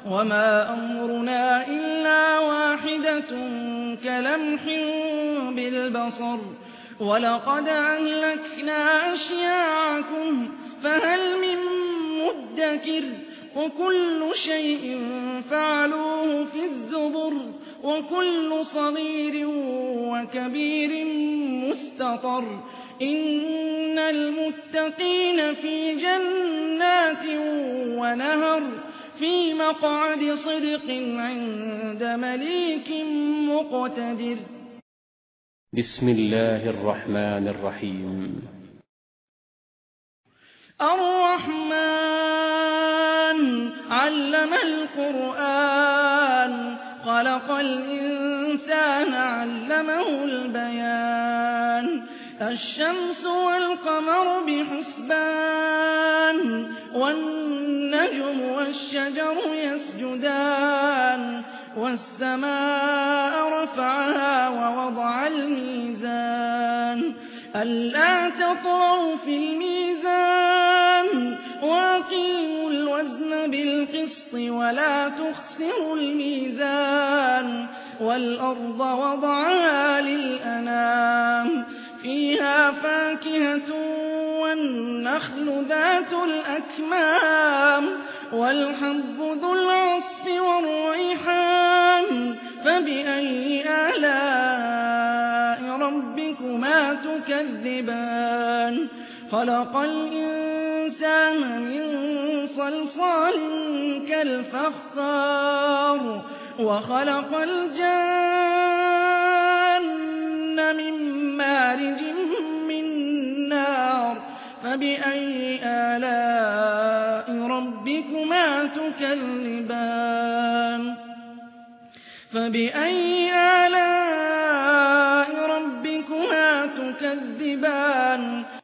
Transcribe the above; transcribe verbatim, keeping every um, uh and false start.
وما أمرنا إلا واحدة كلمح بالبصر ولقد أهلكنا أشياعكم فهل من مدكر وكل شيء فعلوه في الزبر وكل صغير وكبير مستطر إن المتقين في جنات ونهر في مقعد صدق عند مليك مقتدر. بسم الله الرحمن الرحيم. الرحمن علم القرآن خلق الإنسان علمه البيان الشمس والقمر بحسبان والنجم والشجر يسجدان والسماء رفعها ووضع الميزان ألا تطغوا في الميزان وأقيموا الوزن بالقسط ولا تخسروا الميزان والأرض وضعها للأنام فيها فاكهة والنخل ذات الأكمام والحب ذو العصف والريحان فبأي آلاء ربكما تكذبان خلق الإنسان من صلصال كالفخار وخلق الجن من مارج من نار فبأي آلاء ربكما تكذبان فبأي آلاء ربكما تكذبان